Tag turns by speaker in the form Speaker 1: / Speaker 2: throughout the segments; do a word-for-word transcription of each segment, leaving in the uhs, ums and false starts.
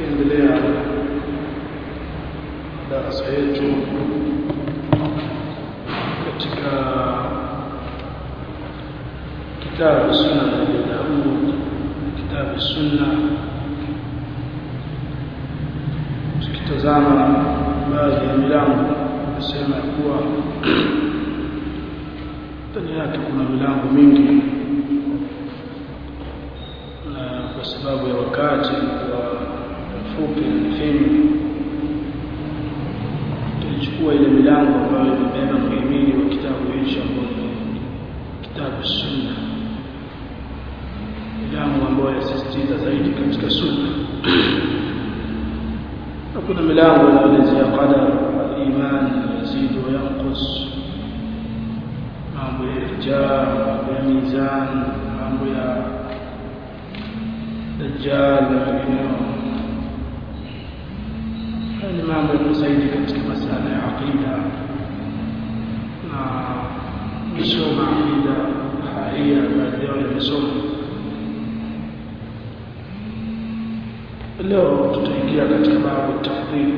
Speaker 1: tukiendelea darasa yetu katika kitabu Sunan Abi Daud, kitabu Sunna, tukitazama baadhi ya milango nasema kuwa ndani yake kuna milango mingi, na kwa sababu ya wakati wa mfupi na finyu tulichukua ile milango ambayo imebeba muhimili wa kitabu hicho ambacho kitabu Sunna, milango ambayo yasisitiza zaidi katika sunna. Na kuna milango inaelezea qadar, al-iman yazid wa yanqus, mambo ya rijal, mambo ya mizan, mambo ya dajjal na vinginevyo. Haya ni mambo yanayosaidi katika masala ya aqida, na kusoma aqida haya baadhi yao yamesoma. Leo tutaingia katika babu tafdhil,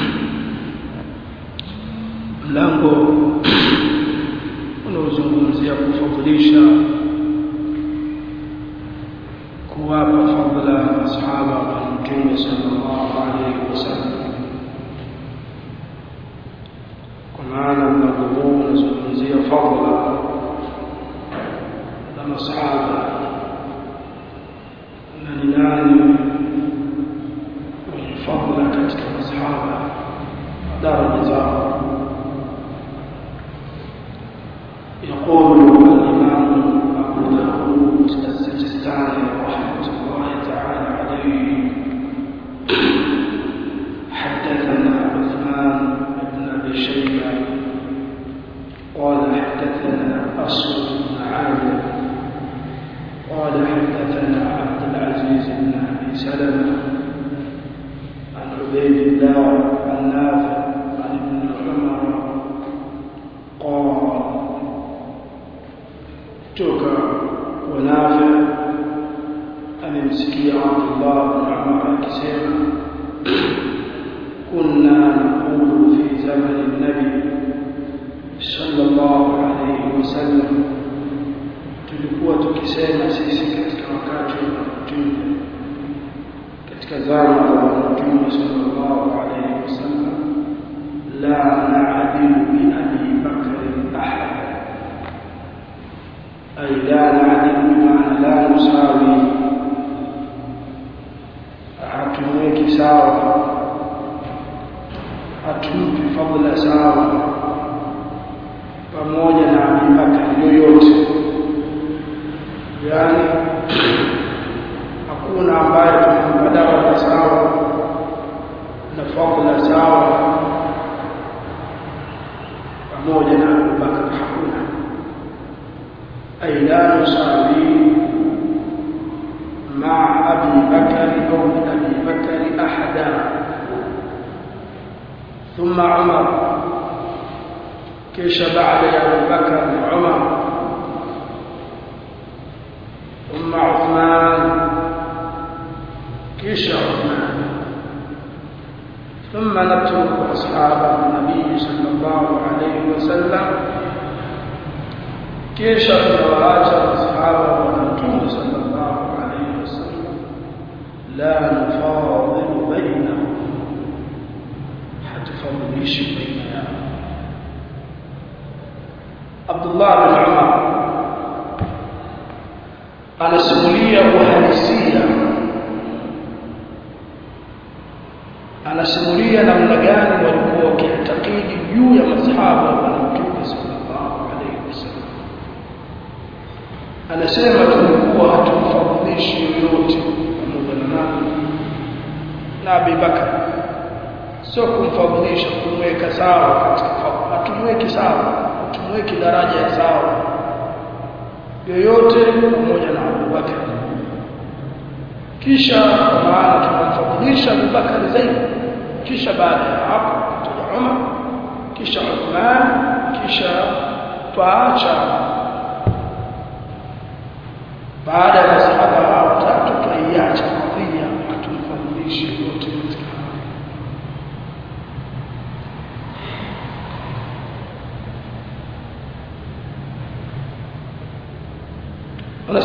Speaker 1: mlango unaozungumzia kufadhilisha, kuwapa fadhila masahaba wa Mtume sallallahu alayhi wasallam. Kwa maana mlango huu unazungumzia fadhila za masahaba na ni nani fadhila katika masahaba, daraja zao. يقول الإمام أبو داود السجستاني رحمة الله تعالى عليه: حدثنا عثمان بن أبي شيبة قال حدثنا أصل بن عامر قال حدثنا عبد العزيز بن أبي سلمة عن عبيد الله عن نافع عن ابن عمر قال: توكا ونافع أمسكي عبد الله بن عمر كسيما: كنا نقول في زمن النبي صلى الله عليه وسلم، tulikuwa tukisema sisi katika wakati wa Mtume, katika zama za Mtume sallallahu alayhi wasallam: la na'dilu bi Abi Bakr ahad, ay la na'dilu bima'na la nusawi, hatumweki sawa, hatumpi fadhila sawa pamoja na Abi Bakr yoyote. Yani hakuna ambaye tunampa daraja sawa na fadhila sawa pamoja na Abu Bakr, hakuna. Ay la nusawi ma Abi Bakr au Abi Bakr ahada. Thumma Umar, kisha baada ya Abu Bakr na Umar. ثم عثمان، كيش عثمان. ثم نترك أصحاب النبي صلى الله عليه وسلم، كيش نواجه أصحاب النبي صلى الله عليه وسلم، لا نفاضل بينهم، حتفضلش بيننا. عبد الله بن عمر anasimulia uhalisia, anasimulia namna gani walikuwa wakiitakidi juu ya masahaba wa Mtume sallallahu alayhi wasallam. Anasema tulikuwa hatumfadhilishi yoyote pamoja na nani na Abi Bakr, sio kumfadhilisha, kumweka sawa katika fadhila, hatumweki sawa, hatumweki daraja ya sawa yoyote pamoja na Abu Bakr. Kisha kwa maana tunamfadhilisha Abu Bakr zaidi, kisha baada ya hapo tutaja Umar, kisha Uthman, kisha tuacha baada ya masahaba hao tatu tuiacha fadhila, hatumfadhilishi yote.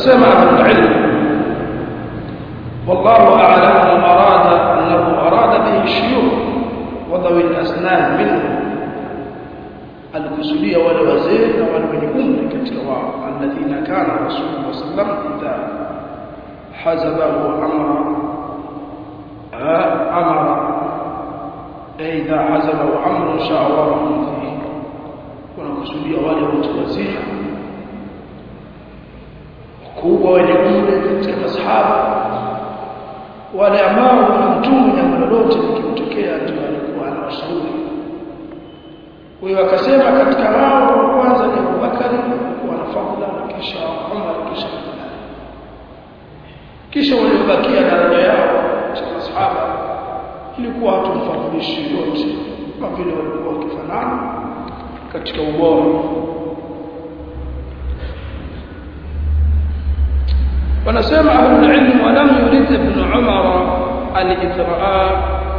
Speaker 1: ونسمع العلم والله أعلم أراد أنه أراد به الشيوخ وذوي الأسنان منهم الكسولية والوزير والبنيون كتلواء الذين كان رسول الله صلى الله عليه وسلم إذا حزبه أمر أمر إذا حزبه أمر شاورهم فيه ونكسولية والوزير kubwa wenye umri katika masahaba wale ambao mtume jambo lolote likitokea ndio alikuwa anawashauri. Kwa hiyo akasema katika wao wa kwanza ni Abubakari alikuwa na fadhila na kisha Umar kisha Uthman. Kisha waliobakia daraja yao cha masahaba ilikuwa hatumfadhilishi yote kama vile walikuwa wakifanana katika ubora. ونسمع أهل العلم ولم يرد ابن عمر الإثراء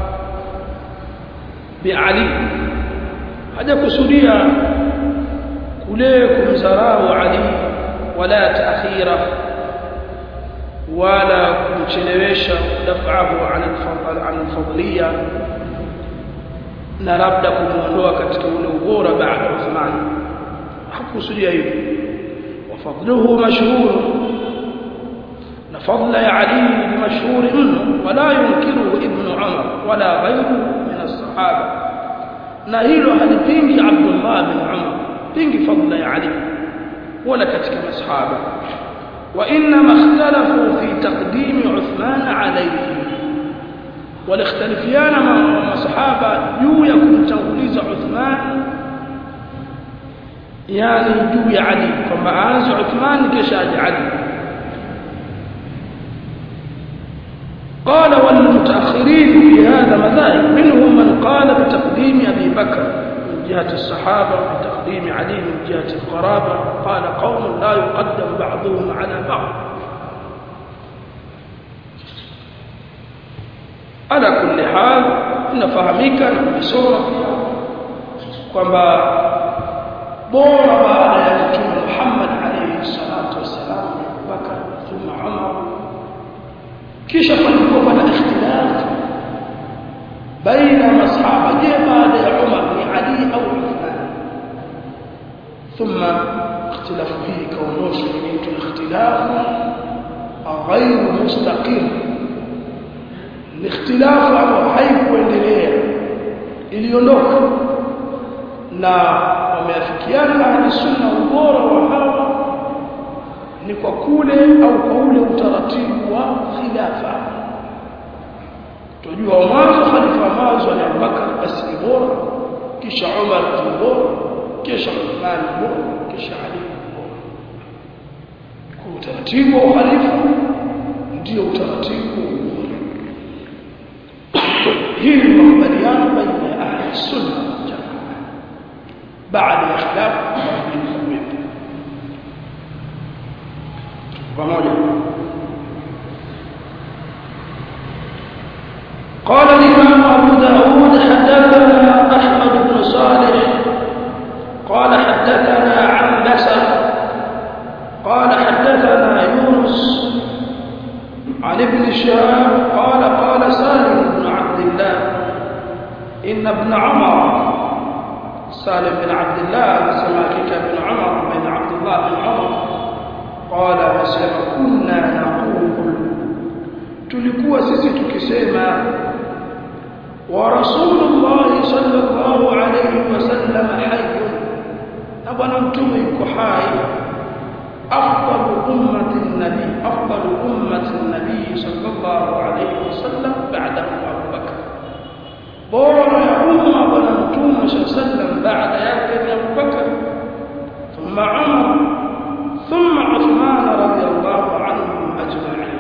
Speaker 1: بعلي هذا كسوريا كلكم زراه علي ولا تأخيره ولا كمشلويش دفعه عن الفضل عن الفضلية نربد كمونdoa katika ule ubora baada ya Uthman hakusudia hivyo وفضله مشهور فضل علي مشهور منه ولا ينكره ابن عمر ولا غيره من الصحابة نهيل halipingi Abdullah bin Umar pingi fadla ya Ali wala katika masahaba وإنما اختلفوا في تقديم عثمان عليه والاختلافيان مع الصحابة juu ya kumtanguliza Uthman yani juu ya Ali kwamba aanze Uthman kisha aje Ali. قال والمتأخرين في هذا مذاهب منهم من قال بتقديم أبي بكر من جهة الصحابة وبتقديم علي من جهة القرابة قال قوم لا يقدم بعضهم على بعض. على كل حال نفهمك نبسونا كما بورا بعد محمد عليه الصلاة والسلام أبو بكر ثم عمر kisha palikuwa na ikhtilaf baina masahaba je baada ya Umar ni Ali au Uthman thumma ikhtilaf fihi kaunosh min ikhtilaf غير مستقيم الاختلاف ambao haikuendelea iliondoka na wameafikiana ahli sunna ubora wa hawa ni kwa kule au kwa ule utaratibu wa khilafa. Tunajua mwanzo khalifa mwanzo ni Abubakar basi bora kisha Umar bora kisha Uthman bora kisha Ali bora. Kwa utaratibu wa khalifa ndio utaratibu bora. Hii ni makubaliano baina ya ahli sunna wal jamaa baada ya khilaf pamoja. قال الإمام أبو داود حدثنا أحمد بن صالح قال حدثنا عن بسر قال حدثنا يونس عن ابن شهاب قال قال سالم بن عبد الله إن ابن عمر سالم بن عبد الله سماكك بن عمر بن عبد الله بن عمر قال وسلم كنا نقول tulikuwa sisi tukisema wa rasulullah sallallahu alayhi wasallam hayy na bwana mtume yuko hai afdalu ummati nabi afdalu ummati nabi sallallahu alayhi wasallam baada Abu Bakr bora ya umma bwana mtume sallallahu alayhi wasallam baada yake ni Abu Bakr thumma Umar ثم عثمان رضي الله عنهم أجمعين.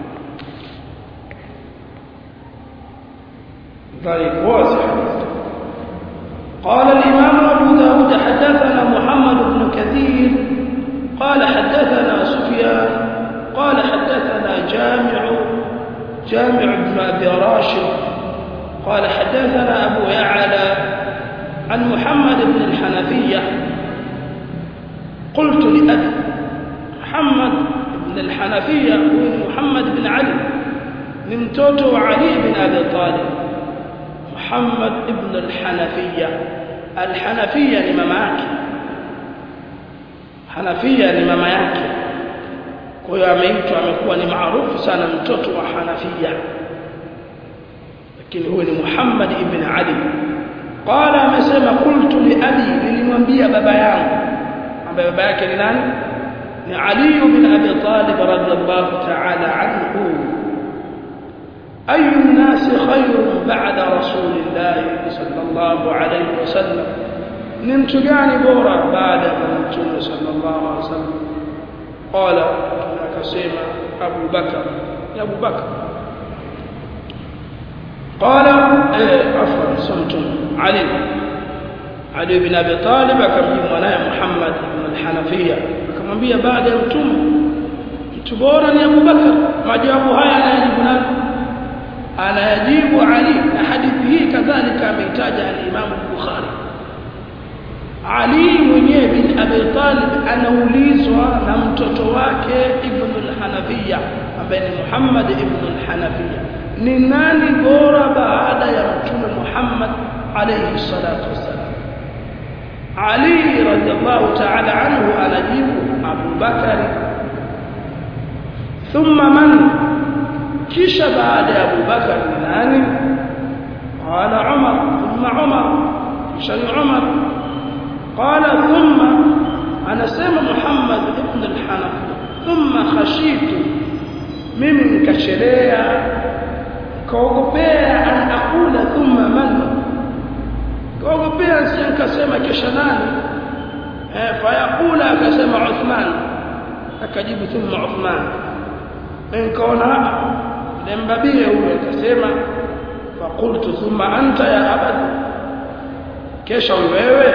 Speaker 1: ذلك واضح. قال الإمام أبو داود حدثنا محمد بن كثير قال حدثنا سفيان قال حدثنا جامع جامع بن أبي راشد قال حدثنا أبو يعلى عن محمد بن الحنفية قلت لأبي محمد بن ibn al-Hanafiyya huwa Muhammad ibn Ali ni mtoto wa Ali ibn Abi Talib Muhammad ibn al-Hanafiyya al-Hanafiyya ni mama yake Hanafiyya ni mama yake kwa hiyo ameitwa amekuwa ni maarufu sana mtoto wa Hanafiyya lakini huwa ni Muhammad ibn Ali qala amesema qultu li abi nilimwambia baba yangu ambaye baba yake ni nani ni Ali ibn Abi Talib radhiyallahu ta'ala anhu أي الناس خير بعد رسول الله صلى الله عليه وسلم نمتجاني بورا بعد من صلى الله عليه وسلم قال كسيما أبو بكر يا أبو بكر قال إيه عفوا سمتم علي علي بن أبي طالب كم يمنى محمد بن الحنفية كم بيا بعد متوم تبورا يا أبو بكر ما جابوا هاي أنا يجيبنا أنا يجيب علي حديثه كذلك ميتاج الإمام البخاري علي mwenyewe bin Abi Talib anaulizwa na mtoto wake Ibn al-Hanafiyya ambaye ni Muhammad ibn al-Hanafiyya ni nani bora baada ya mtume Muhammad alayhi salatu wasallam Ali radhiallahu ta'ala anhu anajibu Abu Bakar thumma man kisha baada ya Abu Bakar ni nani qala Umar thumma Umar kisha Umar قال ثم أنا سمع محمد ابن الحنفية ثم خشيت ممن كشريا كوغبيا أن أقول ثم من كوغبيا سين كسمع كشنان فيقول كسمع عثمان أكجيب ثم عثمان إن كونا لمبابيه كسمع فقلت ثم أنت يا أبد كيش wewe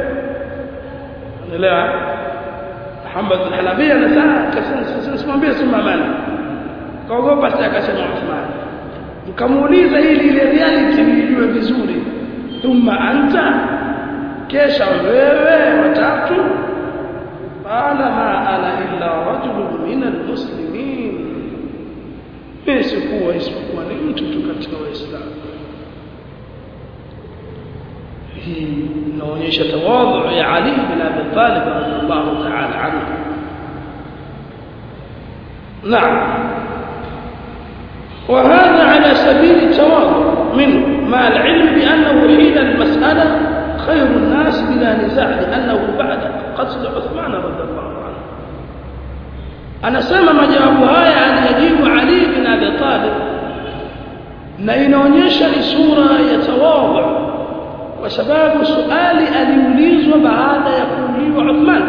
Speaker 1: لا محمد الحنفية نساء كسمambia sema mali kaogopa sasa akasema Uthman mkamuuliza ili ile reality nijue vizuri thumma anta kesha wewe watatu qala ma ana illa rajulun min almuslimin isikuwa isikuwa ni mtu tu katika waislamu inaonyesha tawadhu ya Ali bin Abi Talib radhiyallahu ta'ala anhu. Naam. وهذا على سبيل التواضع منه مع العلم بأنه حين المسألة خير الناس بلا نزاع لأنه بعد قتل عثمان رضي الله عنه. أنا سمع مجاوب هاي أن يجيب علي بن أبي طالب na inaonyesha ni sura ya tawadhu kwa sababu swali aliulizwa baada ya kuuliwa Uthman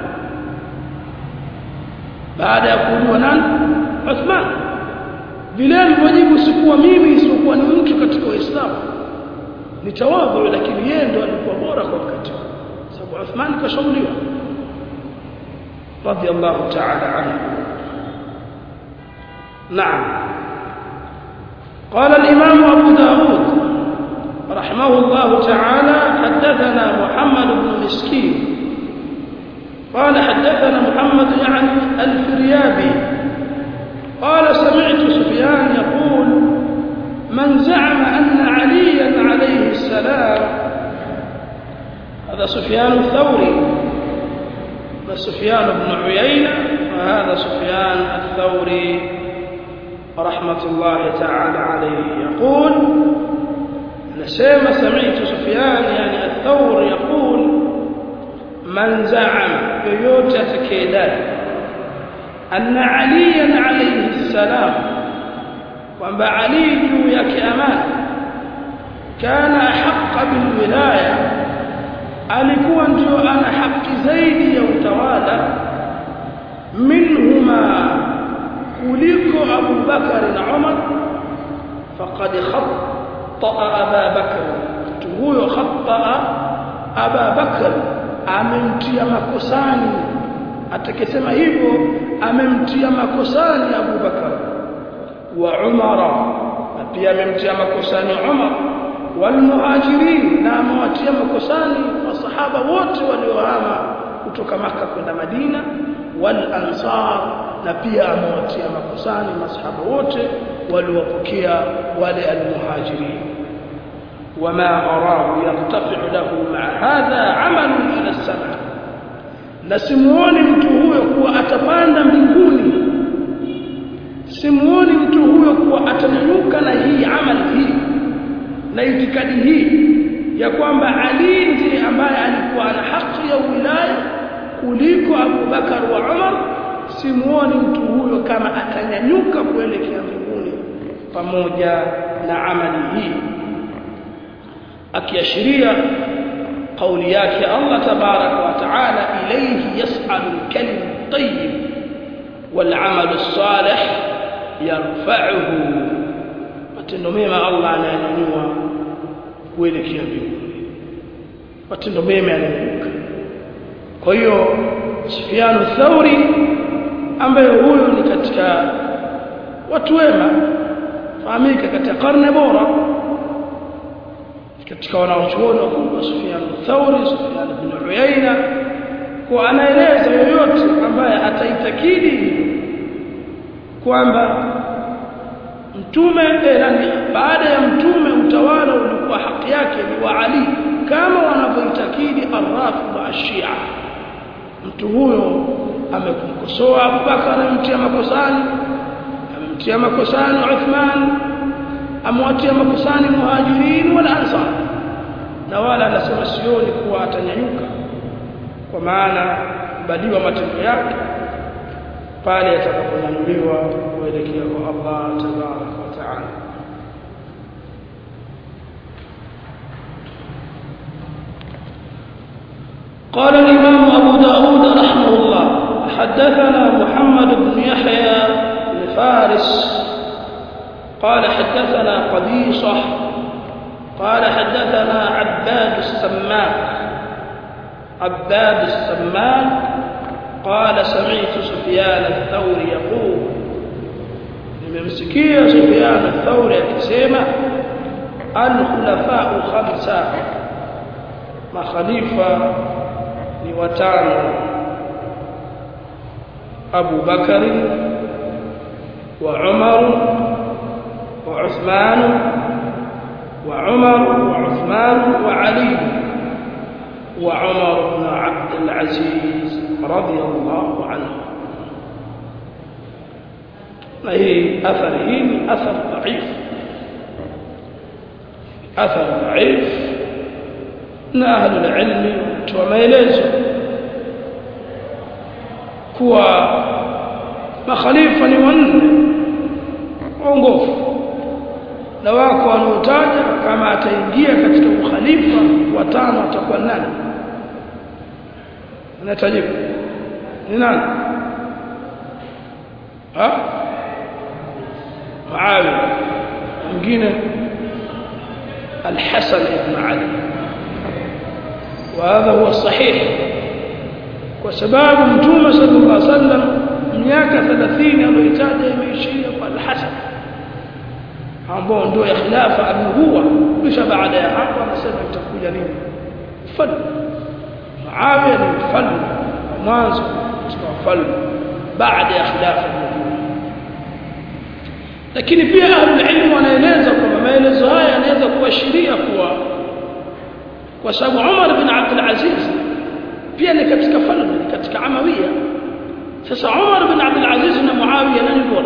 Speaker 1: baada ya kuuliwa nani Uthman vile alivyojibu sikuwa mimi sikuwa ni mtu katika Uislamu ni tawadhu lakini yeye ndo alikuwa bora kwa wakati sababu Uthman kashauriwa radiyallahu ta'ala anhu. Naam. قال الإمام أبو داود رحمه الله تعالى حدثنا محمد بن مسكين قال حدثنا محمد يعني الفريابي قال سمعت سفيان يقول من زعم أن عليا عليه السلام هذا سفيان الثوري وسفيان بن عيينة وهذا سفيان الثوري رحمة الله تعالى عليه يقول نسيما سمعت سفيان يعني الثور يقول من زعم يوجد كيدان أن عليا عليه السلام وأن علي جويك أمان كان أحق بالولاية alikuwa ndio ana haki zaidi ya utawala minhuma kuliko Abu Bakar na Umar faqad khatta Abu Bakar huyo khatta Abu Bakar amemtia makosani atakisema hivyo amemtia makosani Abu Bakar wa Umar na pia amemtia makosani Umar والمهاجرين na amewatia makosani masahaba wote waliohama kutoka Makka kwenda Madina wal ansar na pia amewatia makosani masahaba wote waliowapokea wale al-muhajirin. wama arahu yartafi'u lahu ma'a hadha 'amalun ila as-sama', na simuoni mtu huyo kuwa atapanda mbinguni, simuoni mtu huyo kuwa atanyanyuka na hii amali hii na itikadi hii ya kwamba Ali ndiye ambaye alikuwa na haki ya wilaya kuliko Abu Bakar wa Umar. Simuoni mtu huyo kama atanyanyuka kuelekea mbinguni pamoja na amali hii, akiashiria kauli yake Allah tabaraka wa taala, ilayhi yas'alu al-kalimu at-tayyib wal 'amalu as-salih yarfa'uhu. Matendo mema Allah anayanyanyua kuelekea mbinguni, matendo mema yananyanyuka. Kwa hiyo Sufyan ath-Thawri ambaye huyo ni katika watu wema, fahamika katika karne bora, katika wanaochuoni wakubwa Sufyan ath-Thawri, Sufyan ibn Uyayna, kwa anaeleza yoyote ambaye ataitakidi kwamba mtume yani baada ya mtume utawala ulikuwa haki yake ni wa Ali kama wanavyoitakidi ar-Rafidha ash-Shia, mtu huyo amekumkosoa Abu Bakar, amemtia makosani, amemtia makosani Uthman, amwatia makosani Muhajirin wal Ansar, na wala anasema sioni kuwa atanyanyuka, kwa maana baliwa matendo yake pale atakaponyanyuliwa kuelekea kwa Allah tabaraka wa taala. قال الإمام أبو داود رحمه الله حدثنا محمد بن يحيى بن فارس قال حدثنا قبيصة قال حدثنا عباد السماك عباد السماك قال سمعت سفيان الثوري يقول nimemsikia Sufyan ath-Thawri akisema al-khulafa khamsa, makhalifa ni watano: Abu Bakar wa Umar wa Uthman wa Umar wa Uthman wa Ali wa Umar ibn Abd al-Aziz radiyallahu anhu. na hii athari hii ni athari dhaif, athari dhaif, na ahlul ilmi toa maelezo kuwa makhalifa ni wanne waongofu, na wako wanaotaja kama ataingia katika ukhalifa watano atakuwa nani? Anatajibu ni nani? ha Muawiya, mwingine Al-Hasan ibn Ali. وهذا هو الصحيح، وسبب متومه صلى الله عليه وسلم miaka thelathini aliyotaja imeishia kwa Al-Hasan ambao ndio ya khilafa abuhuwa, kisha baada ya hapo anasema itakuja nini? Falme. Muawiya ni mfalme mwanzo wa falme baada ya khilafa abuhuwa. Lakini pia ahlul ilm wanaeleza kwamba maelezo haya yanaweza kuashiria kuwa kwa sababu Umar bin Abd al-Aziz pia ni katika falme, katika Amawiya. Sasa Umar bin Abd al-Aziz na Muawiya nani bora?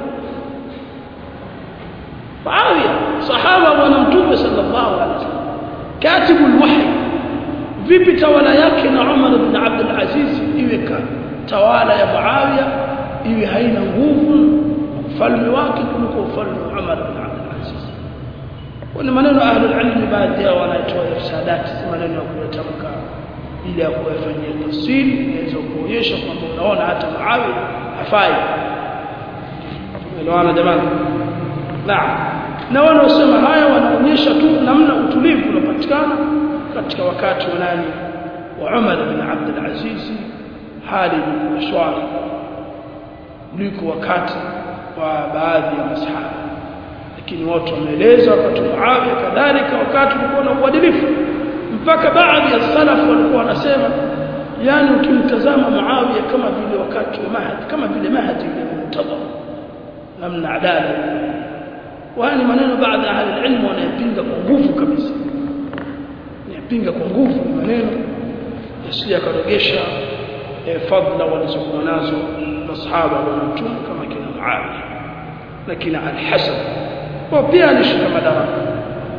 Speaker 1: Muawiya, sahaba wa Mtume sallallahu alaihi wasallam, katibu al-wahy. Vipi tawala yake na Umar bin Abd al-Aziz iwe tawala ya Muawiya iwe haina nguvu falme wake kuliko ufalme wa Umar bin Abd al-Aziz? Kuna maneno ahlul ilm baadhi yao wanatoa irsadati, si maneno ya kuyatamka ili ya kuyafanyia tafsiri, inaweza kuonyesha kwamba unaona hata Muawiya hafai. Unaona jamani? Naam. Na wanaosema haya wanaonyesha tu namna utulivu unapatikana katika wakati wa nani? Wa Umar bin Abd al-Aziz, hali ni shwari kuliko wakati wa baadhi ya masahaba. Lakini watu wameeleza wakati Muawiya kadhalika wakati ulikuwa na uadilifu, mpaka baadhi ya salaf walikuwa wanasema yani ukimtazama Muawiya kama vile wakati wa Mahdi kama vile Mahdi al-Muntadhar namna adala wani maneno baadhi ya ahli ilmu wanayapinga kwa nguvu kabisa yanapinga kwa nguvu maneno yasiyo karogesha eh, fadhila walizokuwa nazo masahaba wa mtume kama kina Muawiya na kina al-Hasan kwa pia alishika madaraka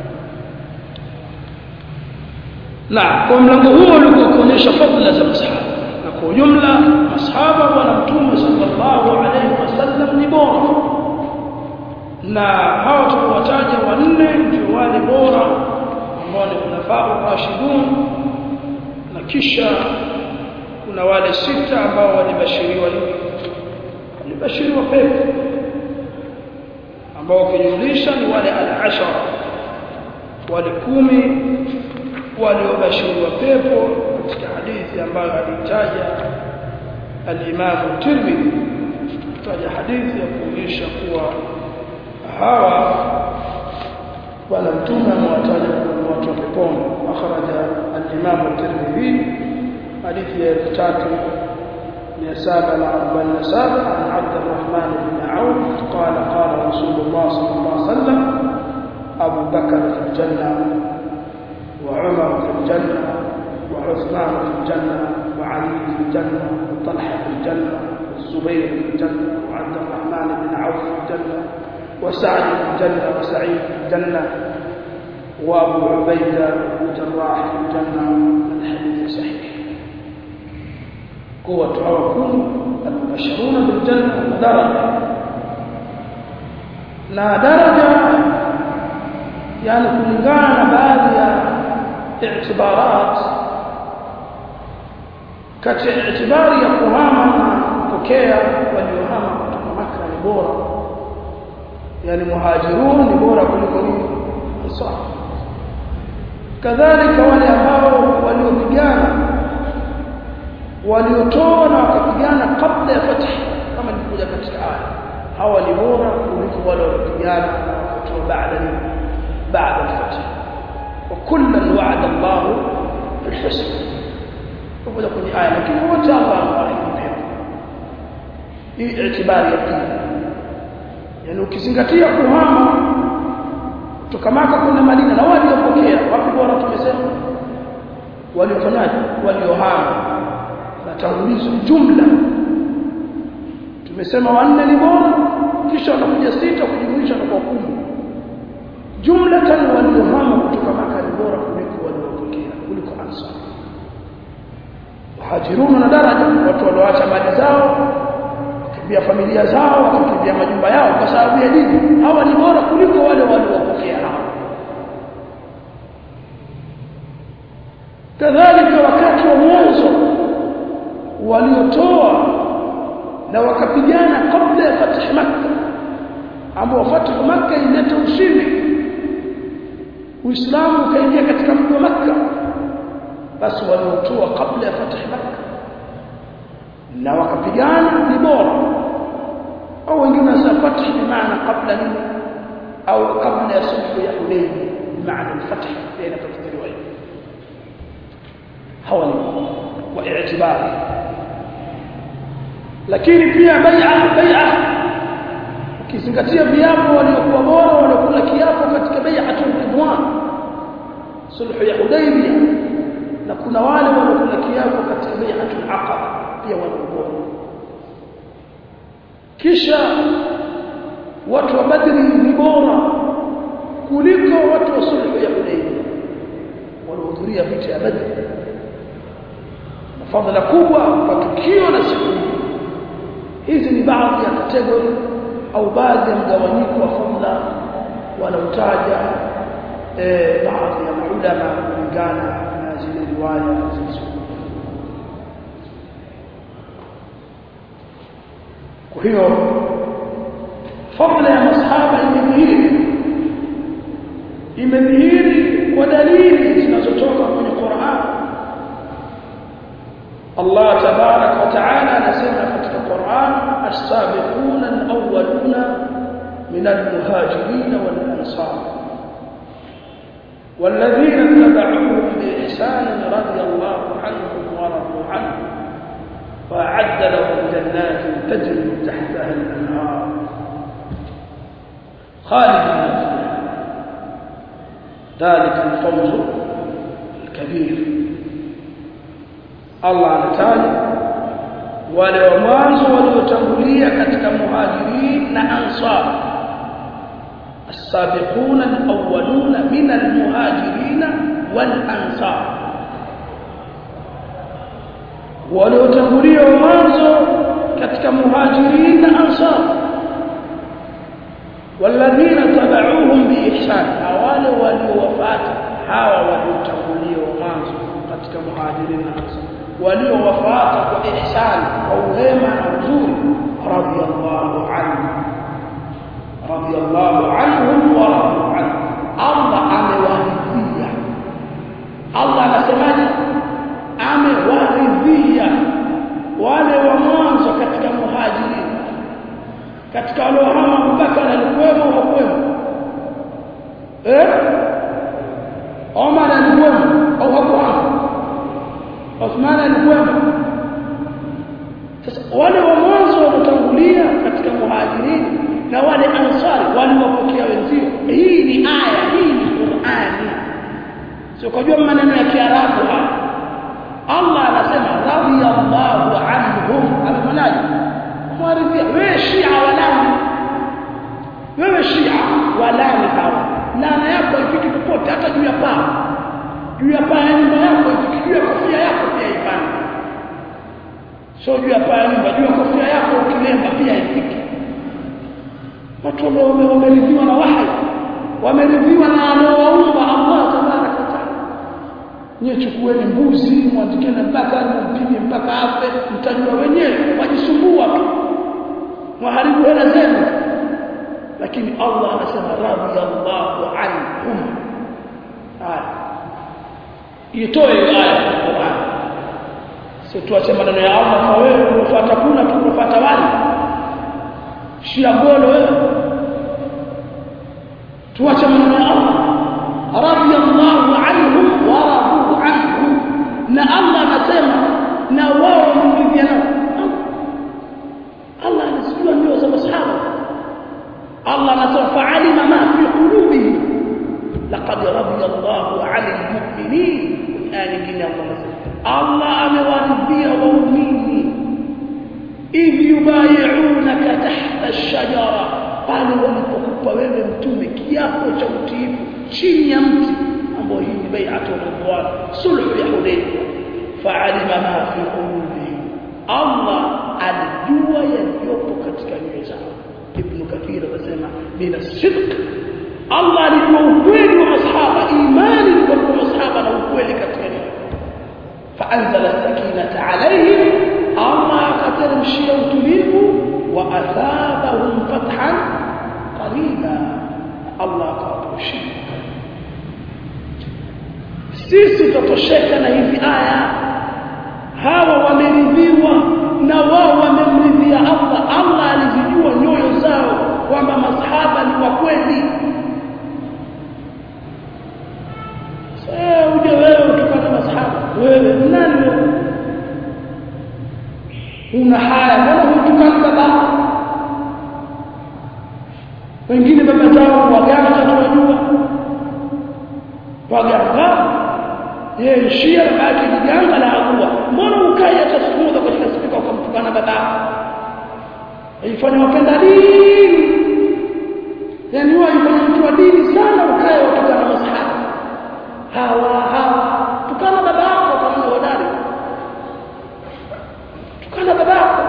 Speaker 1: na kwa mlango huo ulikuwa kuonyesha fadhila za masahaba na kwa jumla masahaba wa mtume sallallahu alayhi wasallam ni bora na hao tuliwataja wanne ndio wale bora ambao ni khulafa rashidun na kisha kuna wale sita ambao walibashiriwa nini walibashiriwa pepo ambao kijumlisha ni wale al-ashara wale kumi waliobashiriwa pepo katika hadithi ambayo alitaja al-Imam Tirmidhi taja hadithi ya kuonyesha kuwa hawa wala mtume amewataja kwa watu wa peponi akhraja al-Imam Tirmidhi hadithi ya tatu mia saba na arobaini na saba an Abdurrahman ibn Auf qala qala Rasulullah sallallahu alaihi wasallam Abu Bakr fil janna وعمر في الجنة وعثمان في الجنة وعلي في الجنة وطلحة في الجنة والزبير في الجنة وعبد الرحمن بن عوف في الجنة وسعد في الجنة وسعيد في الجنة وأبو عبيدة بن جراح في الجنة الحديث صحيح قوة عوكم المبشرون بالجنة درجة لا درجة يعني kulingana na baadhi ya اعتبارات kati itibari ya kuhama na kupokea waliohama kutoka Makka ni bora yani muhajirun ni bora kuliko nini ansar kadhalika wale ambao waliopigana waliotoa na wakapigana kabla ya fath kama nilikuja katika aya hawa ni bora kuliko wale waliopigana na wakatoa baada nini baada ya fath وكلا وعد الله الحسن وقلنا كل آية لكن هو الله عليه hii itibari ya pili yani ukizingatia kuhama kutoka Makka kwenda Madina na waliopokea wapi bora tumesema waliofanyaje waliohama na tangulizo jumla tumesema wanne ni bora kisha wanakuja sita kujumlisha na kwa kumi jumlatan waliohama kutoka Makka ni bora kuliko waliopokea kuliko ansar muhajirun na daraja watu walioacha mali zao wakimbia familia zao wakimbia majumba yao kwa sababu ya dini hawa ni bora kuliko wale waliopokea nao kadhalika wakati wa mwanzo waliotoa na wakapigana kabla ya fath Makka ambao fath Makka ileta ushindi Uislamu ukaingia katika mji wa Makka basi waliotoa kabla ya fath Makka na wakapigana ni bora au wengine wanasema fath bi maana kabla nini au kabla ya sulhu ya Hudaybiyah bi maana al-fath baina tafsiri wao hawali wa i'tibari lakini pia bai'a bai'a ukizingatia viapo waliokuwa bora waliokula kiapo katika bai'atul ridwan sulhu ya Hudaybiyah na kuna wale waliokula kiapo katika bai'atul aqaba pia walikuwa kisha watu wa Badri ni bora kuliko watu wa sulhu ya Hudaybiyah waliohudhuria vita ya Badri na fadhila kubwa kwa tukio na siku hizi ni baadhi ya kategori au baadhi ya mgawanyiko wa fadhila wanaotaja eh baadhi ya maulama kulingana na zile riwaya zilizo kwa hiyo fadhila ya masahaba imedhihiri imedhihiri kwa dalili zinazotoka kwenye Qur'an Allah tabarak wa taala anasema katika Qur'an as-sabiquna al-awwaluna min al-muhajirin wal-ansar والذين اتبعوهم بإحسان رضي الله عنهم ورضوا عنه وأعد لهم جنات تجري تحتها الأنهار خالدين فيها ذلك الفوز الكبير. الله anataja wale wa mwanzo waliotangulia katika muhajirin na ansar, as-sabiquna al-awwaluna min al-muhajirin wal-ansar, waliotangulia mwanzo katika muhajirin na ansar, walladhina tabauhum biihsan, wale waliowafuata hawa waliotangulia mwanzo katika muhajirin na ansar, waliowafuata kwa ihsan, kwa wema na uzuri, radiyallahu anhu radiyallahu anhum wa radu anhu. Allah amewaridhia. Allah anasemaje? Amewaridhia wale wa mwanzo katika muhajirin, katika waliohama Abubakar alikuwemo au hakuwemo? Eh? Omar alikuwemo au hakuwemo? Uthman alikuwemo? Sasa wale wa mwanzo waliotangulia katika muhajirin na wale ansari waliwapokea wenzio. Hii ni aya, hii ni Qur'ani, sio kujua maneno ya Kiarabu hapa. Allah anasema radiyallahu anhum, amemanaje? Waridhia. Wewe Shia walani, wewe Shia walani hawa, laana yako ifiki popote, hata juu ya paa, juu ya paa ya nyumba yako ifiki, juu ya kofia yako pia ipande, sio juu ya paa ya nyumba, juu ya kofia yako ukilemba pia ifiki. Watu wameridhiwa na wahi, wameridhiwa na anaowaumba Allah tabaraka wa taala. Nyie chukueni mbuzi mwandikeni mpaka mpige mpaka afe, mtajua wenyewe, wajisumbua tu, mwaharibu hela zenu. Lakini Allah anasema radiyallahu anhum. Aya itoe aya ya Qur'an, sio tuache maneno ya Allah kwa wewe unafuata kuna tu unafuata wale Shia golo wewe. Tuache maneno ya Allah, radiyallahu anhum wa radu anhu, na Allah anasema na wao wamridhia nao. Allah anasijua ndio za masahaba. Allah anasema fa'alima ma fi qulubihim laqad radiyallahu 'anil mu'minin. Aya nyingine Allah amewaridhia waumini idh yubay'unaka tahta ash-shajara, pale walipokupa wewe mtume kiapo cha utiifu chini ya mti ambao hii ni bai'atu ridwan, sulhu ya Hudaybiyah. Fa'alima ma fi qulubihim, Allah alijua yaliyopo katika nyoyo zao. Ibn Kathir anasema bila sidq, Allah alijua ukweli wa masahaba, imani kwa masahaba na ukweli katika nyoyo. Fa'anzala as-sakinata 'alayhim, Allah akateremshia utulivu, wa athabahum fathan qariba, Allah akawapushia. Sisi tutatosheka na hizi aya. Hawa wameridhiwa na wao wamemridhia Allah. Allah alizijua nyoyo zao kwamba masahaba ni wa kweli. Sasa uje wewe utukana masahaba, wewe nani wewe? Una haya, mbona hutukana baba? Wengine baba zao waganga tunajua, waganga yeye Shia baki jiganga la agua. Mbona ukae hata siku moja katika spika ukamtukana baba? Ifanye wapenda dini, yani wewe ifanye mtu wa dini sana, ukae utukana masahaba hawa hawa. Tukana baba yako kama ni hodari, tukana baba yako.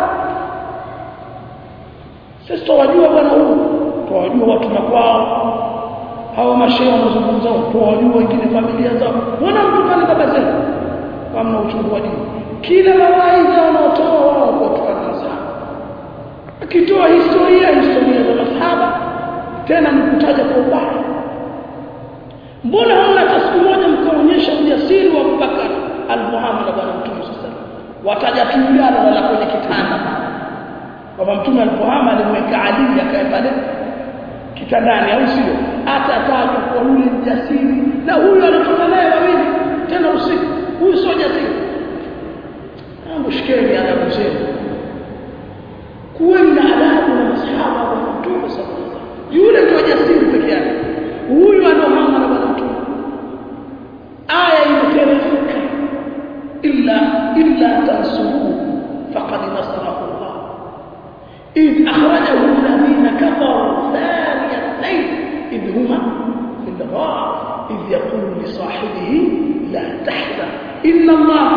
Speaker 1: Sisi tunajua bwana huyu, tunajua watu na kwao hawa mashehe wanazungumza, tunajua wengine familia zao. Mbona mtukana baba zetu kama uchungu wa dini? Kila mawaidha wanaotoa wao kwa tukana masahaba, akitoa historia historia za masahaba tena ni kutaja kwa ubaya. Mbona hamna hata siku moja mkaonyesha ujasiri wa Abubakar al-Muhammad na bwana Mtume sallallahu alaihi wasallam? Wataja tuliana na kwenye kitanda baba Mtume al-Muhammad alimweka Ali akae pale kitandani, au sio? Hata ataja kwa yule ujasiri na huyu anatoka naye wawili tena usiku huyu sio jasiri ambo shikeni adabu zenu kuweni na adabu na masahaba wa Mtume sallallahu alaihi wasallam yule ndio jasiri peke yake huyu anohama na bwana Mtume aya imeteremka illa illa tansuruhu faqad nasarahu Allah إذ أخرجه الذين كفروا ثاني اثنين إذ هما في الغار إذ يقول لصاحبه لا تحزن إن الله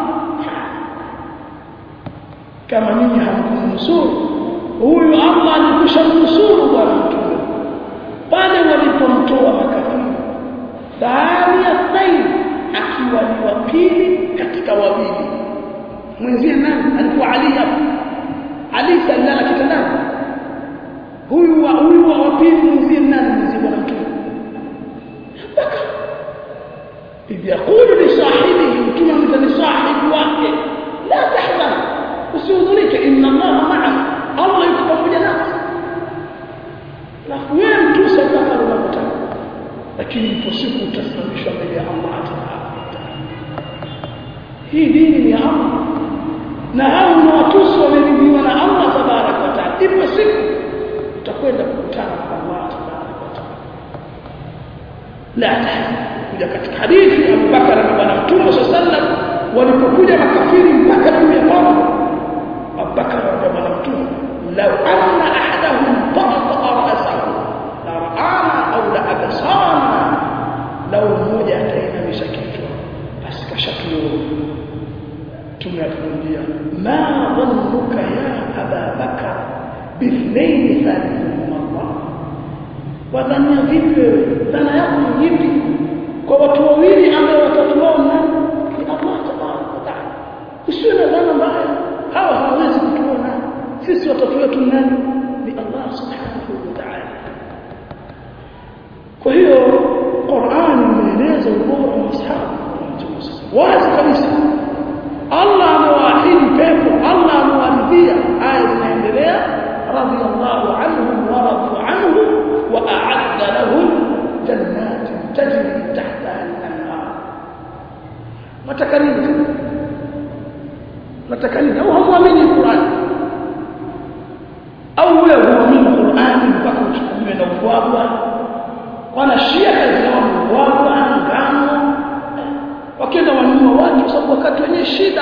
Speaker 1: كما نيهم النصور هو الله لكش النصور ورمته pale walipomtoa makafiri thani athnain akiwa ni wa pili katika wawili mwenzie nani alikuwa Ali hapo Ali sallallahu kitandani huyu wa huyu wa pili mwenzie nani mwenzie bwana mtume baka idh yaqulu li sahibihi mtume mtani sahibi wake la tahzan usihuzunike inna Allah ma'ana Allah yuko pamoja nasi na wewe mtu sadaka unapotaka lakini ipo siku utasimamishwa mbele ya Allah Ta'ala hii dini ni ya Allah na hao ni watusi wameridhiwa na Allah Tabarak wa Ta'ala ipo siku utakwenda kukutana na Allah Tabarak wa Ta'ala la tahzan kuja katika hadithi Abu Bakar na bwana Mtume sallallahu alaihi wasallam walipokuja makafiri mpaka juu ya mambo Abu Bakar na bwana Mtume law anna ahadahum taqa'a ra'sahu la ra'ana au la absarna law mmoja atainamisha kichwa basi kashatuona tumeatumia ma dhannuka ya Abu Bakar bithnayn thalithum Allah wadhania vipi dhana yako ni ipi kwa watu wawili ambao watatu wao ni Allah Tabarak wa Ta'ala usiwe na dhana mbaya hawa hawezi kutuona sisi watoto wetu nani ni Allah Subhanahu wa Ta'ala kwa hiyo Qur'an imeeleza ubora wa masahaba wazi kabisa Allah amewaahidi pepo Allah amewaridhia aya zinaendelea radiyallahu anhum wa radu anhu wa a'adda lahum jannatin tajri tahtaha al-anhar matakalini matakalini au hamwamini Qur'an au wewe huamini Qur'an mpaka uchukuliwe na ubwabwa wana shia kazi yao ubwabwa ngano wakienda wanunua watu sababu wakati wenye shida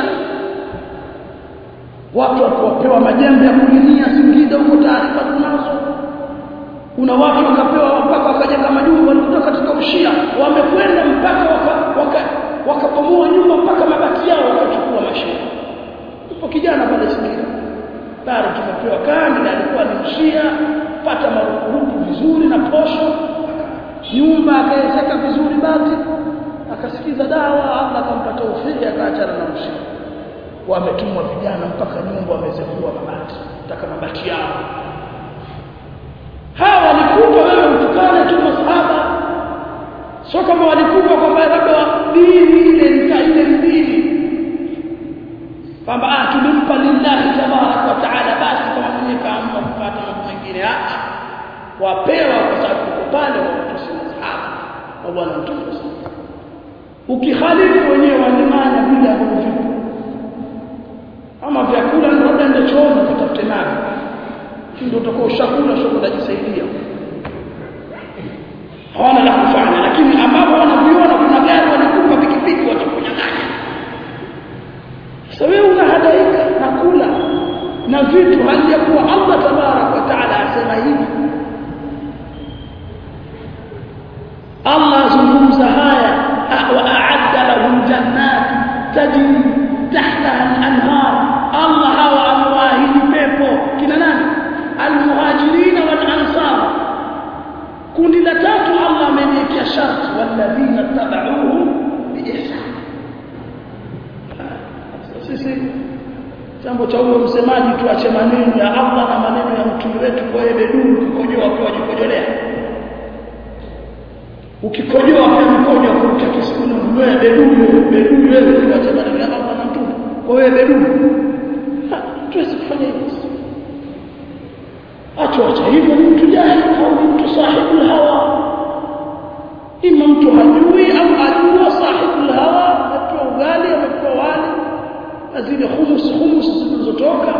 Speaker 1: watu wapewa majembe ya kulinia Singida huko taarifa tunazo kuna watu wakapewa mpaka wakajenga majumba walikuwa katika ushia wamekwenda mpaka waka wakabomoa waka nyumba mpaka mabati yao wakachukua mashia ipo kijana pale Singida bado tumepewa kandi na alikuwa ni mshia pata marupurupu vizuri na posho nyumba akaezeka vizuri bati akasikiza dawa Allah akampata ufiki akaachana na mshia wametumwa vijana mpaka nyumba wamezekua mabati taka mabati yao hawa walikupa wewe mtukane tu masahaba sio kama walikupa kwamba labda dini ile ile dini kwamba ah tumempa lillahi tabarak wa taala basi kama mwenye kaamua kupata mambo mengine ah wapewa kwa sababu pale watusi masahaba wa bwana Mtume ukikhalifu wenyewe wanyamanya bila kuvipo ama vyakula labda ndio choona kutafute nani ndio utakao shakula sio kujisaidia hawana la kufanya lakini ambapo wanaviona kuna gari walikupa pikipiki watakunyang'anya sasa wewe unahadaika na kula na vitu hali ya kuwa Allah Tabarak wa Ta'ala asema hivi Allah zungumza haya wa a'adda lahum jannat tajri tahtaha al-anhar Allah hawa amwaahidi pepo kina nani al-muhajirin wal-ansar kundi la tatu Allah ameniwekea sharti walladhina tabauhu biihsan sisi jambo cha huyo msemaji tuache maneno ya Allah na maneno ya mtume wetu kwa yeye duru kukojoa kwa kujikojolea ukikojoa kwa mkojo kuruka kisikuni wewe beduru beduru wewe tuache maneno ya Allah na mtume kwa wewe beduru tuwezi kufanya hivyo acha hivyo mtu jahili au mtu sahibu hawa ima mtu hajui zile humus humus zilizotoka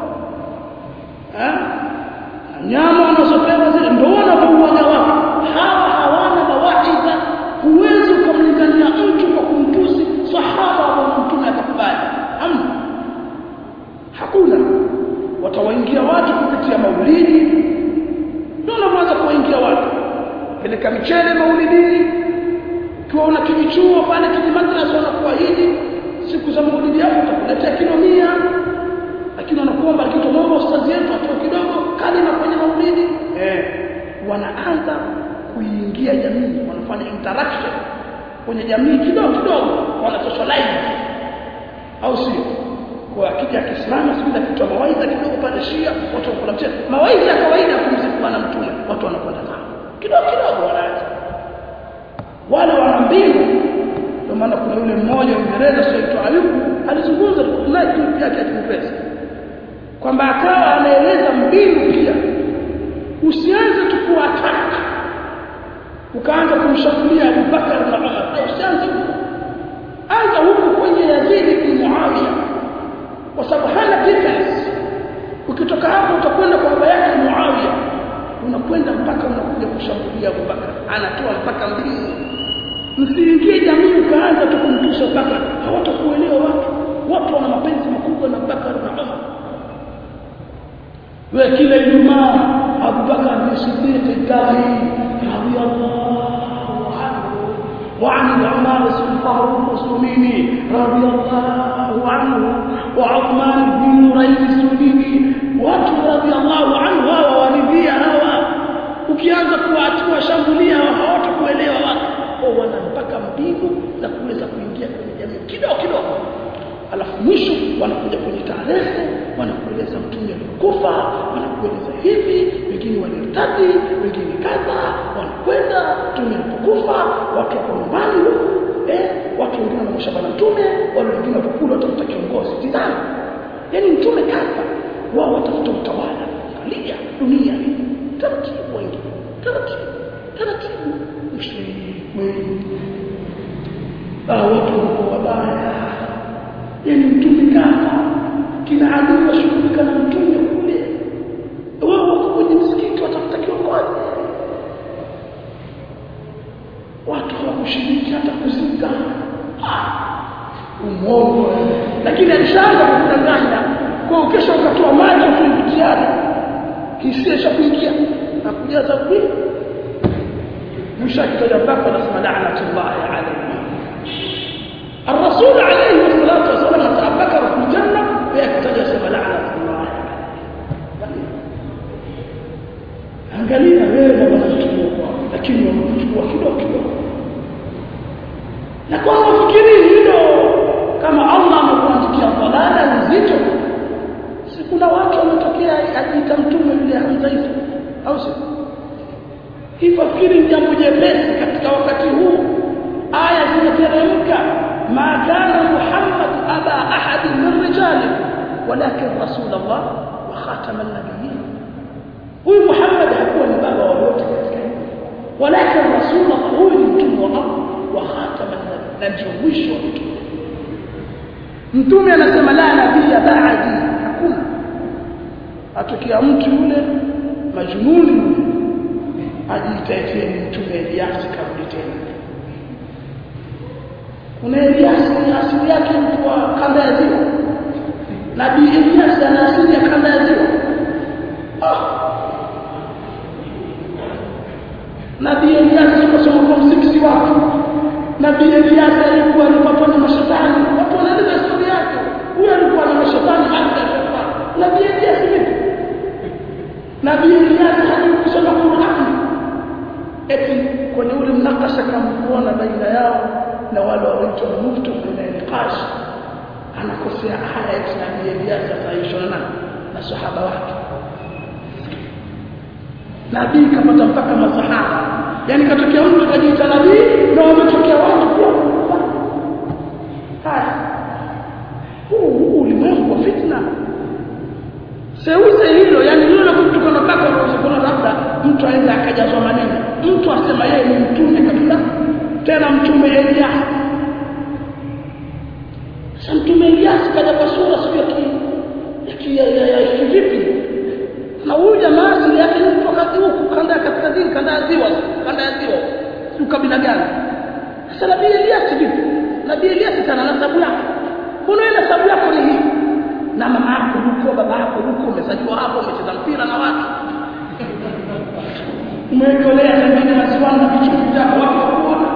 Speaker 1: eh nyama wanazopewa zile ndio wanavouaga watu hawa hawana mawaidha huwezi ukamlingania mtu kwa kumtusi sahaba wa mtume akakubali hamna hakuna watawaingia watu kupitia maulidi ndio wanaanza kuingia watu peleka michele maulidini ukiwa una kijichuo pale kijimadrasa wanakuahidi siku za maulidi yako utakuletea kilo mia lakini wanakuomba kitu naomba ustazi yetu atoe kidogo kali na kwenye maulidi eh wanaanza kuingia jamii wanafanya interaction kwenye jamii kidogo kidogo wana socialize au sio kwa akija Kiislamu sikiliza kitu mawaidha kidogo pale Shia watu wanakula mawaidha ya kawaida kumsifu na mtume watu wanakwenda nao kidogo kidogo wanaanza wale wana mbinu ndio maana kuna yule mmoja Uingereza Said Ayubu alizungumza na clip yake ya Kiingereza kwamba akawa anaeleza mbinu pia usianze tu kuataka ukaanza kumshambulia Abu Bakar na Umar usianze anza huko kwenye Yazid ibn Muawiya kwa sababu hana defense ukitoka hapo utakwenda kwa baba yake Muawiya unakwenda mpaka unakuja kushambulia Abu Bakar anatoa mpaka mbili msiingie jamii ukaanza tu kumtusha Bakar hawatakuelewa watu watu wana mapenzi makubwa na Bakar na Umar wewe kila Ijumaa Abu Bakar ni Siddiq al-Kazi radiyallahu anhu wa an Umar sultan muslimini radiyallahu anhu wa Uthman bin Rais Sudini watu radiyallahu anhu hawa waridhia hawa ukianza kuachua shambulia hawatakuelewa watu au wana mpaka mbinu za kuweza kuingia kwenye jamii kidogo kidogo alafu mwisho wanakuja kwenye tarehe wanakueleza mtume alikufa wanakueleza hivi wengine walirtadi wengine kadha wanakwenda mtume alikufa watu wako nyumbani eh watu wengine wanamshaba na mtume wale wengine wakukula watafuta kiongozi tizama yani mtume kafa wao watafuta utawala angalia dunia hii taratibu wengi taratibu taratibu ushiriki ah watu wabaya yani mtume kafa kina adui washughulika na mtume kule wao wako kwenye msikiti watafuta kiongozi watu hawakushiriki hata kuzika umongo lakini alishaanza kudanganya kwa kesho ukatoa maji kwa mtihani kisha kuingia na kujaza kweli mshakitoja mpaka nasema la'natullahi alayhi الرسول عليه الصلاه والسلام تبكر في الجنه ويكتجى سما لعنه الله angalia wewe wanachukua lakini wanachukua kidogo kidogo na kwa ufikiri hilo kama Allah amekuandikia dhalala nzito si kuna watu wametokea ajiita mtume yule Hamzaifu au si hivyo fikiri jambo jepesi katika wakati huu aya zimeteremka ما كان محمد أبا أحد من رجاله ولكن رسول الله وخاتم النبيين هو محمد هو بابا وبوته ولكن رسول الله هو متوم الله وخاتم النبيين نجوش ومتوم mtume anasema la nabii baadi hakuna atokia mtu yule majnuni ajitaitieni mtume Elias kabla tena kuna Elias asili yake mtu wa kanda ya ziwa nabii Elias ana asili ya kanda ya ziwa ah nabii Elias kusoma kwa six watu nabii Elias alikuwa alipatwa na mashetani watu wanaeleza historia yake huyo alikuwa na mashetani hata shetani nabii Elias vipi nabii Elias alikusoma Qur'an eti kwenye ule mnakasha kama kuona baina yao na wale walioitwa mufti na niqash anakosea aya ya nabii Elias sahihisha na sahaba wake nabii kapata mpaka masahaba yani katokea mtu kajiita nabii na wametokea watu pia haya huu ulimwengu wa fitna seuze hilo yani hilo kutukana mpaka unaweza labda mtu aende akajazwa maneno mtu asema yeye ni mtume kabisa tena mtume Elias Sasa Mtume Elias kaja kwa sura sio ya ya ya kivipi? Na huyu jamaa asili yake ni kutoka huku kanda kaskazini, kanda ya ziwa, kanda ya ziwa. Si kabila gani? Sasa Nabii Elias vipi? Nabii Elias sana nasabu yake. Mbona ile nasabu yako ni hii? Na mama yako huko, baba yako huko, umezaliwa hapo, umecheza mpira na watu. Umekolea tembea na ziwa na vitu vyako wako kuona.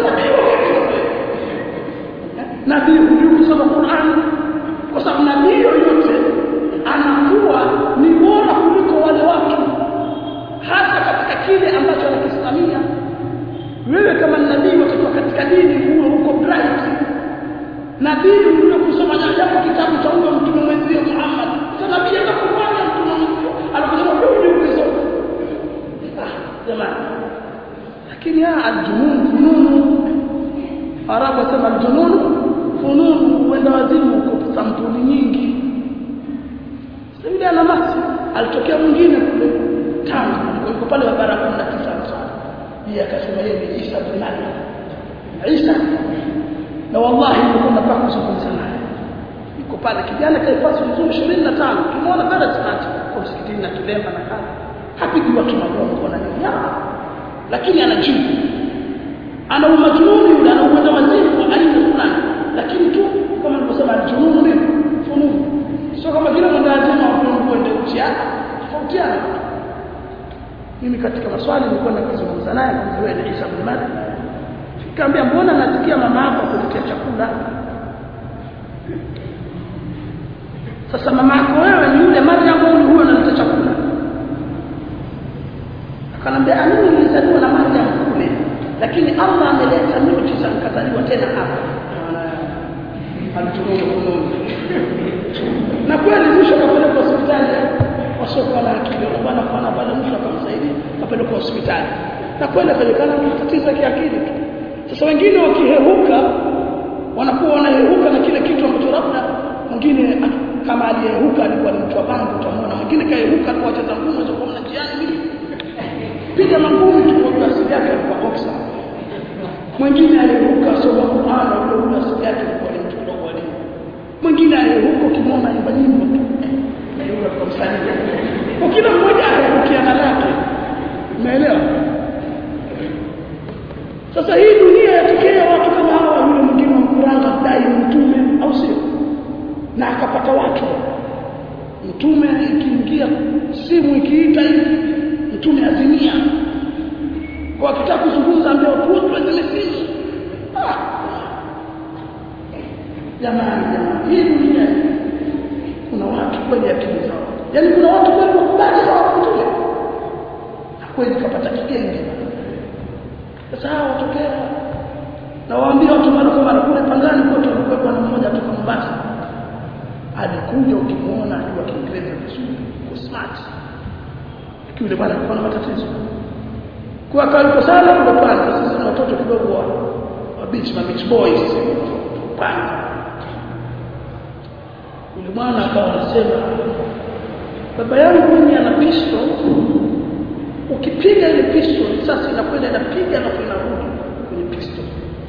Speaker 1: Nabii huyu kusoma Qur'an kwa sababu nabii yoyote anakuwa ni bora kuliko wale watu hasa katika kile ambacho anakisimamia. Wewe kama nabii utakuwa katika dini huo huko bright. Nabii huyo kusoma japo kitabu cha huyo mtume mwenzio Muhammad. Sasa nabii atakufanya mtume mwenzio alikusema huyo huyo kusoma. Ah, jamani. Lakini haa aljunun fununu. Arabu wasema aljunun fununu, wenda wazimu uko sampuli nyingi. Sasa yule ana masi alitokea mwingine kule Tanga, yuko pale barabara kumi na tisa sana. Yeye akasema yeye ni Isa bin Maryam. Isa. Na wallahi nilikuwa nataka kuzungumza naye. Yuko pale kijana kaifasi vizuri ishirini na tano. Tumeona pale smart kwa msikitini na kilemba na kale. Hapigi watu magongo na nini. Lakini anajibu. Ana umajununi yule, ana uwenda wazimu wa aina fulani. Lakini tu kama nilivyosema aljununu ni fununu. Sio kama vile mndazima wakwende uchiana, tofautiana. Mimi katika maswali nilikuwa nakizungumza naye kwa wewe ni Isa bin Maryam. Nikamwambia mbona nasikia mama yako kuletea chakula? Sasa mama yako wewe ni yule Maryam au ni huyo analetea chakula? Akanambia mimi nilizaliwa na Maryam kule, lakini Allah ameleta miujiza nikazaliwa tena hapa. Alichokuwa na kweli mwisho akapelekwa hospitali wasokuwa na akili bwana bwana bwana mwisho akamsaidia akapelekwa hospitali na kweli akaonekana tatizo la kiakili tu. Sasa wengine wakiheruka wanakuwa wanaheruka na kile kitu ambacho labda mwingine kama aliyeruka alikuwa ni mtu wa bangu, utamwona mwingine kaeruka kwa cheza ngumi hizo kwa mnajiani mimi piga mangumi tu kwa asili yake kwa boxer. Mwingine aliyeruka soma Qur'an au asili yake kwa mtu mdogo ali. Mwingine aliyeruka kimona nyumba nyimbo tu. Ndio kwa msanii. Kwa kila mmoja anarukia na lake. Umeelewa? Sasa hii dunia yatokea watu kama hawa, yule mwingine mkuranga dai mtume au sio? Na akapata watu. Mtume ikiingia simu ikiita hivi, mtume azimia. Kwa akitaka kuzungumza ambia watu wote wazime simu. Ah. Jamani, jamani, hii dunia kuna watu kweli akili zao. Yaani kuna watu kweli wakubali sawa mtume. Na kweli kapata kigenge. Sasa watokea na waambia watu mara kwa mara kule Pangani kwa tulikuwa bwana mmoja kutoka Mombasa. Alikuja ukimuona akiwa Kiingereza vizuri, kwa smart. Yule bwana alikuwa na matatizo. Kwa karibu sana kule Pangani, sisi ni watoto kidogo wa, wa beach na beach boys. Pangani. Yule bwana akawa anasema baba yangu mimi ana pistol. Ukipiga ile pistol sasa inakwenda inapiga na inarudi kwenye pistol.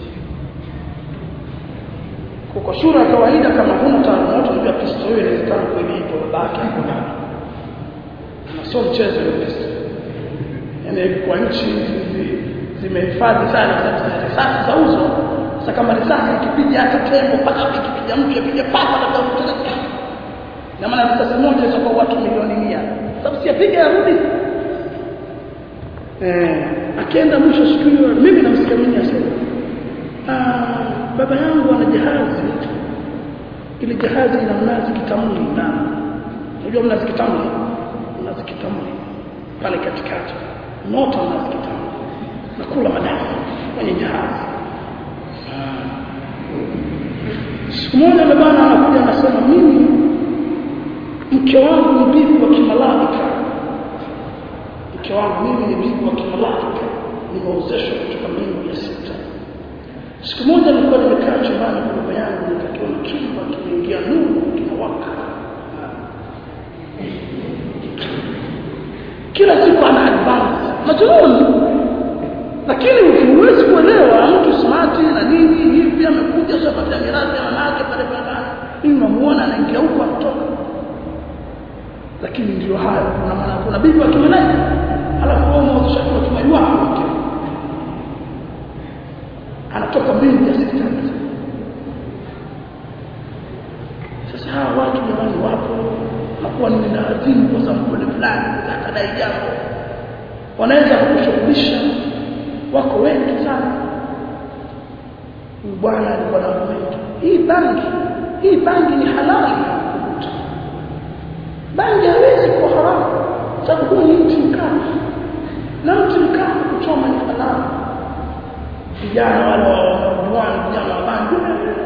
Speaker 1: Kwa sura ya kawaida kama huna taarifa unajua pistol hiyo inawezekana kweli ipo babake hapo ndani. Na sio mchezo ile pistol. Yaani kwa nchi zimehifadhi sana risasi za uzo. Sasa kama risasi ikipiga hata tembo mpaka ikipiga mtu yapiga papa na kutoka. Na maana risasi moja inaweza kwa watu milioni mia. Sababu si yapiga yarudi. Eh, akienda mwisho siku hiyo mimi namsikia mimi asema ah, baba yangu ana jahazi. Ile jahazi ina mnazi kitamuli ndani. Unajua mnazi kitamuli? Mnazi kitamuli pale katikati. Moto mnazi kitamuli. Nakula madafu kwenye jahazi. Ah. Siku moja baba anakuja anasema mimi mke wangu ni bibi wa kimalaika. Mke wangu mimi ni bibi wa kimalaika. Nimeozeshwa kutoka mbingu ya sita. Siku moja nilikuwa nimekaa chumbani kwa baba yangu nikakiona chumba kimeingia nuru kinawaka. Kila siku ana advance. Majununi. Lakini lakini ukiwezi kuelewa mtu smart na nini hivi amekuja sasa kwa mirathi ya wanawake pale pale mimi namuona anaingia huko atoka lakini ndio hayo kuna maana kuna bibi wa kimalai alafu wao mwanzo kwa kimaiwa wake anatoka mbili ya sita sasa hawa watu jamani wapo nakuwa ni nadhimu kwa sababu fulani akadai jambo wanaweza kukushughulisha wako wengi sana bwana alikuwa na wengi hii bangi hii bangi ni halali bangi haiwezi kuwa haramu sababu ni mti mkavu na mti mkavu kuchoma ni halali vijana wale wa vijana wa bangi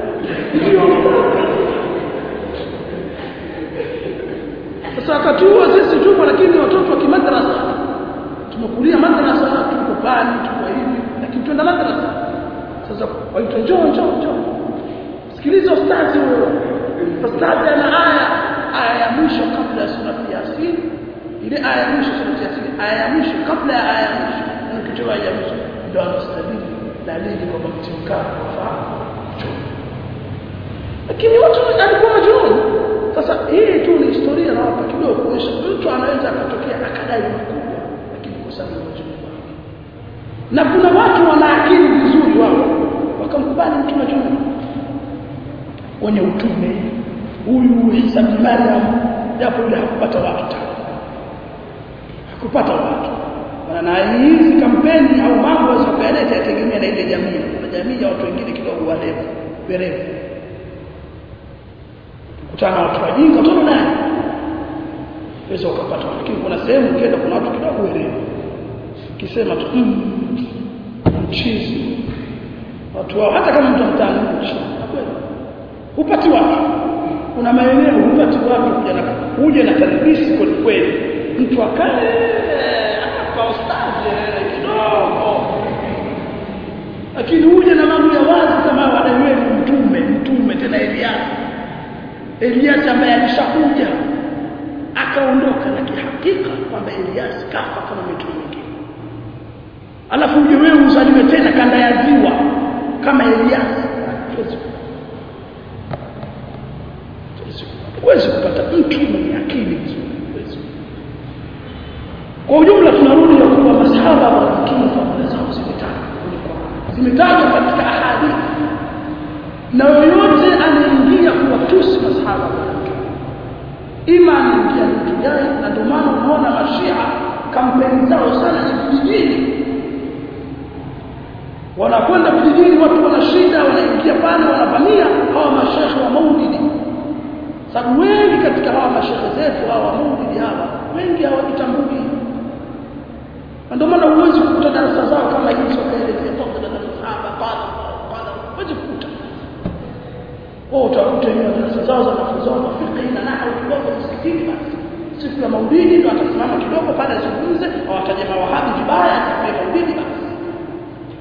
Speaker 1: sasa wakati huo sisi tupo lakini watoto wa kimadrasa tumekulia madrasa tuko pale tuko hivi lakini tuenda madrasa sasa waitwa njoo njoo njoo sikiliza ustazi huyo ustazi ana aya aya ya mwisho kabla ya sura Yasin ile aya ya mwisho sura Yasin aya ya mwisho kabla ya aya ya mwisho ni kitu ya mwisho ndio anastadili dalili kwamba mtimka wafahamu lakini watu alikuwa majnun sasa hii tu ni historia na hapa kidogo kuonyesha mtu anaweza akatokea akadai makubwa lakini kwa sababu ya majnun na kuna watu wana akili vizuri wao wakamkubali mtu majnun wenye utume huyu Isa bin Maryam japo yule hakupata watu tena hakupata watu na hizi kampeni au mambo yasiyopeleka yategemea na ile jamii kuna jamii ya watu wengine kidogo walevu werevu kutana watu wajinga tu nani wewe ukapata lakini kuna sehemu ukienda kuna watu kidogo werevu kisema tu mchizi watu wao hata kama mtu mtaani kweli upati watu kuna maeneo upati watu kuja na uje na tadbisi kweli kweli mtu akae hapa ustadi kidogo lakini uje na mambo ya wazi kama wale mtume mtume tena Elias Elias ambaye alishakuja akaondoka na kihakika kwamba Elias kafa kama mitume wengine alafu uje wewe uzalime tena kanda ya ziwa kama Elias huwezi kupata mtu mwenye akili vizuri kwa ujumla tunarudi ya kuwa masahaba wa Mtume fadhila zao zimetajwa zimetajwa katika ahadithi na yoyote anaingia kuwatusi masahaba wa Mtume ima anaingia mtu gani na ndio maana unaona mashia kampeni zao sana ni vijijini wanakwenda vijijini watu wana shida wanaingia pale wanavamia hawa mashaikh wa maulidi sababu wengi katika hawa mashaikh zetu hawa maulidi hawa wengi hawajitambui ndio maana huwezi kukuta darasa zao kama hizo kaelezea toka na sahaba pala pala huwezi kukuta wao utakuta hiyo darasa zao za mafunzo ya fiqh na nahwu kidogo msikitini basi siku ya maulidi ndio atasimama kidogo pale azungumze au ataje mawahabi vibaya kwa maulidi basi